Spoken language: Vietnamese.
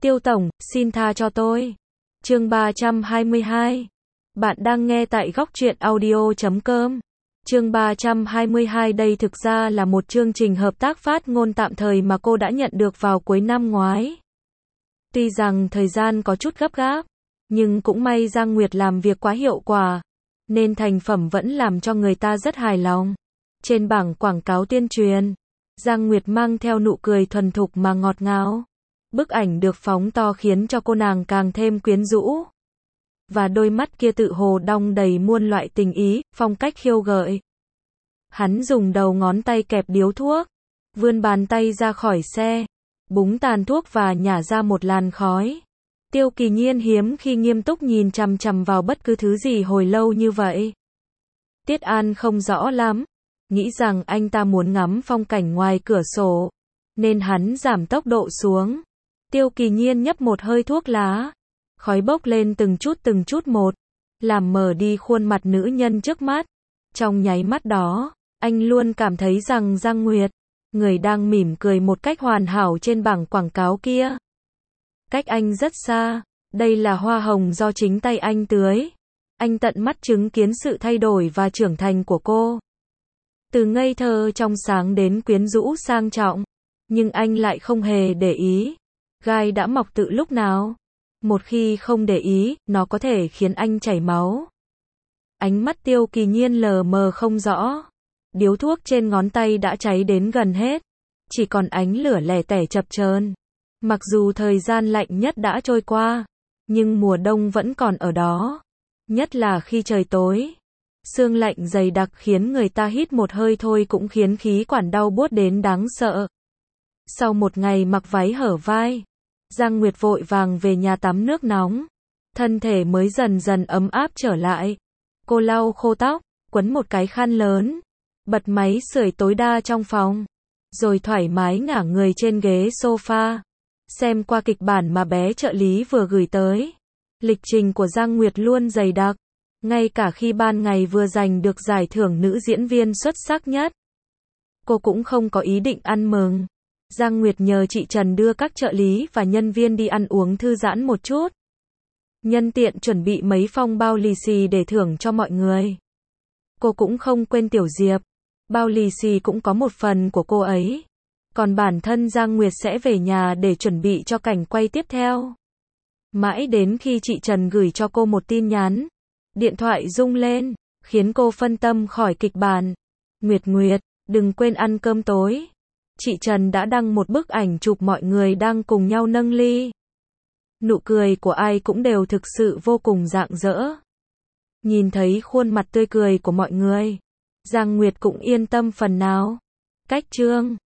Tiêu tổng, xin tha cho tôi. Chương 322. Bạn đang nghe tại góc truyện audio.com. Chương 322 đây thực ra là một chương trình hợp tác phát ngôn tạm thời mà cô đã nhận được vào cuối năm ngoái. Tuy rằng thời gian có chút gấp gáp, nhưng cũng may Giang Nguyệt làm việc quá hiệu quả, nên thành phẩm vẫn làm cho người ta rất hài lòng. Trên bảng quảng cáo tuyên truyền, Giang Nguyệt mang theo nụ cười thuần thục mà ngọt ngào. Bức ảnh được phóng to khiến cho cô nàng càng thêm quyến rũ. Và đôi mắt kia tự hồ đong đầy muôn loại tình ý, phong cách khiêu gợi. Hắn dùng đầu ngón tay kẹp điếu thuốc, vươn bàn tay ra khỏi xe, búng tàn thuốc và nhả ra một làn khói. Tiêu Kỳ Nhiên hiếm khi nghiêm túc nhìn chằm chằm vào bất cứ thứ gì hồi lâu như vậy. Tiết An không rõ lắm, nghĩ rằng anh ta muốn ngắm phong cảnh ngoài cửa sổ, nên hắn giảm tốc độ xuống. Tiêu Kỳ Nhiên nhấp một hơi thuốc lá, khói bốc lên từng chút một, làm mờ đi khuôn mặt nữ nhân trước mắt. Trong nháy mắt đó, anh luôn cảm thấy rằng Giang Nguyệt, người đang mỉm cười một cách hoàn hảo trên bảng quảng cáo kia, cách anh rất xa. Đây là hoa hồng do chính tay anh tưới. Anh tận mắt chứng kiến sự thay đổi và trưởng thành của cô. Từ ngây thơ trong sáng đến quyến rũ sang trọng. Nhưng anh lại không hề để ý gai đã mọc từ lúc nào. Một khi không để ý, nó có thể khiến anh chảy máu. Ánh mắt Tiêu Kỳ Nhiên lờ mờ không rõ. Điếu thuốc trên ngón tay đã cháy đến gần hết, chỉ còn ánh lửa lẻ tẻ chập chờn. Mặc dù thời gian lạnh nhất đã trôi qua, nhưng mùa đông vẫn còn ở đó. Nhất là khi trời tối, sương lạnh dày đặc khiến người ta hít một hơi thôi cũng khiến khí quản đau buốt đến đáng sợ. Sau một ngày mặc váy hở vai, Giang Nguyệt vội vàng về nhà tắm nước nóng. Thân thể mới dần dần ấm áp trở lại. Cô lau khô tóc, quấn một cái khăn lớn, bật máy sưởi tối đa trong phòng, rồi thoải mái ngả người trên ghế sofa, xem qua kịch bản mà bé trợ lý vừa gửi tới. Lịch trình của Giang Nguyệt luôn dày đặc, ngay cả khi ban ngày vừa giành được giải thưởng nữ diễn viên xuất sắc nhất. Cô cũng không có ý định ăn mừng. Giang Nguyệt nhờ chị Trần đưa các trợ lý và nhân viên đi ăn uống thư giãn một chút. Nhân tiện chuẩn bị mấy phong bao lì xì để thưởng cho mọi người. Cô cũng không quên Tiểu Diệp. Bao lì xì cũng có một phần của cô ấy. Còn bản thân Giang Nguyệt sẽ về nhà để chuẩn bị cho cảnh quay tiếp theo. Mãi đến khi chị Trần gửi cho cô một tin nhắn, điện thoại rung lên, khiến cô phân tâm khỏi kịch bản. Nguyệt, đừng quên ăn cơm tối. Chị Trần đã đăng một bức ảnh chụp mọi người đang cùng nhau nâng ly. Nụ cười của ai cũng đều thực sự vô cùng rạng rỡ. Nhìn thấy khuôn mặt tươi cười của mọi người, Giang Nguyệt cũng yên tâm phần nào. Cách chương